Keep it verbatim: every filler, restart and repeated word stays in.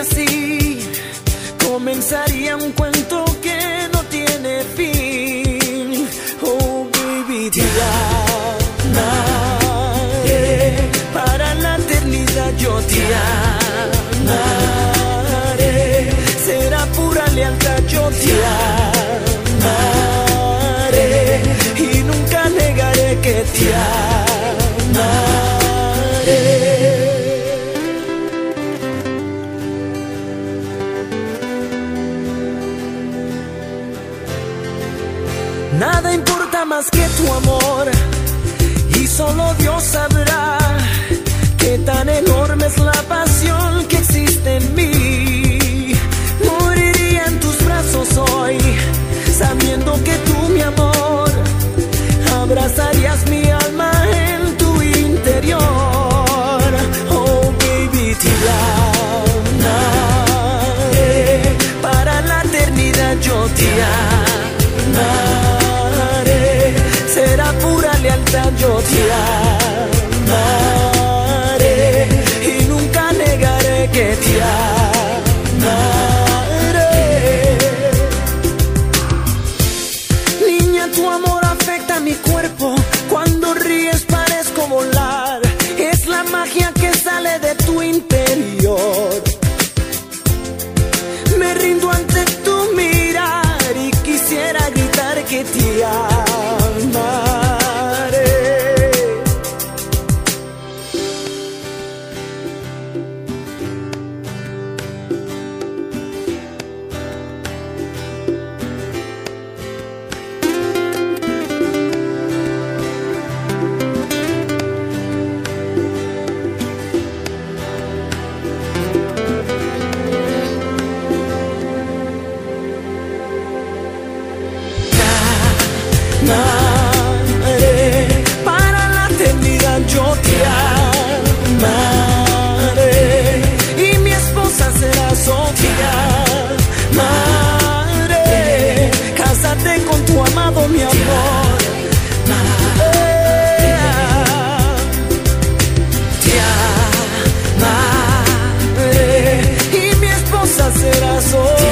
así comenzaría un cuento que no tiene fin. Oh baby, te amaré, para la eternidad yo te amaré, será pura lealtad, yo te amaré y nunca negaré que te amaré. Nada importa más que tu amor, y solo Dios sabrá qué tan enorme es la pasión que existe en mí. Moriría en tus brazos hoy, sabiendo que tú, mi amor, abrazarías mi alma en tu interior. Oh baby, te amaré, para la eternidad yo te amaré, será pura lealtad, yo te amaré y nunca negaré que te amaré. Niña, tu amor afecta mi cuerpo, cuando ríes parezco volar, es la magia que sale de tu interior. Me rindo ante tu mirar y quisiera gritar que te amaré. Amaré, para la eternidad yo te amaré y mi esposa será Sofía. Amaré, cásate con tu amado, mi amor. Te amaré y mi esposa será Sofía.